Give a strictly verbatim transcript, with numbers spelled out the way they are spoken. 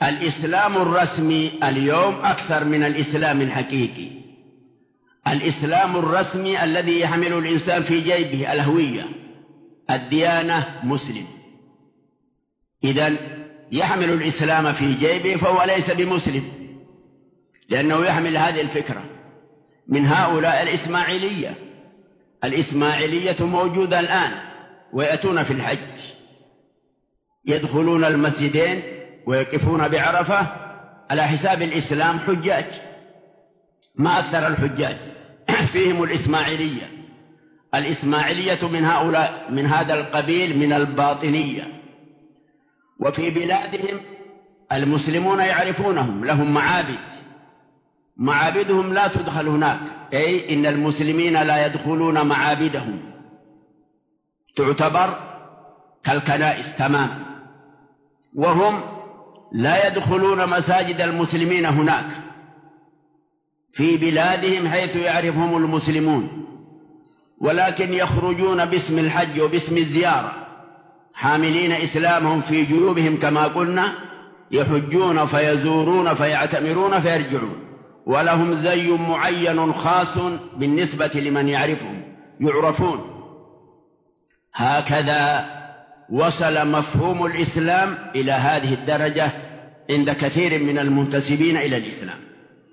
الإسلام الرسمي اليوم أكثر من الإسلام الحقيقي. الإسلام الرسمي الذي يحمل الإنسان في جيبه الهوية، الديانة، مسلم. إذن يحمل الإسلام في جيبه فهو ليس بمسلم، لأنه يحمل هذه الفكرة من هؤلاء الإسماعيلية. الإسماعيلية موجودة الآن ويأتون في الحج، يدخلون المسجدين ويقفون بعرفة على حساب الإسلام حجاج، ما أكثر الحجاج فيهم الإسماعيلية. الإسماعيلية من هؤلاء، من هذا القبيل، من الباطنية. وفي بلادهم المسلمون يعرفونهم، لهم معابد، معابدهم لا تدخل هناك، أي إن المسلمين لا يدخلون معابدهم، تعتبر كالكنائس تماما. وهم لا يدخلون مساجد المسلمين هناك في بلادهم حيث يعرفهم المسلمون، ولكن يخرجون باسم الحج وباسم الزيارة حاملين إسلامهم في جيوبهم كما قلنا، يحجون فيزورون فيعتمرون فيرجعون، ولهم زي معين خاص بالنسبة لمن يعرفهم، يعرفون. هكذا وصل مفهوم الإسلام إلى هذه الدرجة عند كثير من المنتسبين إلى الإسلام.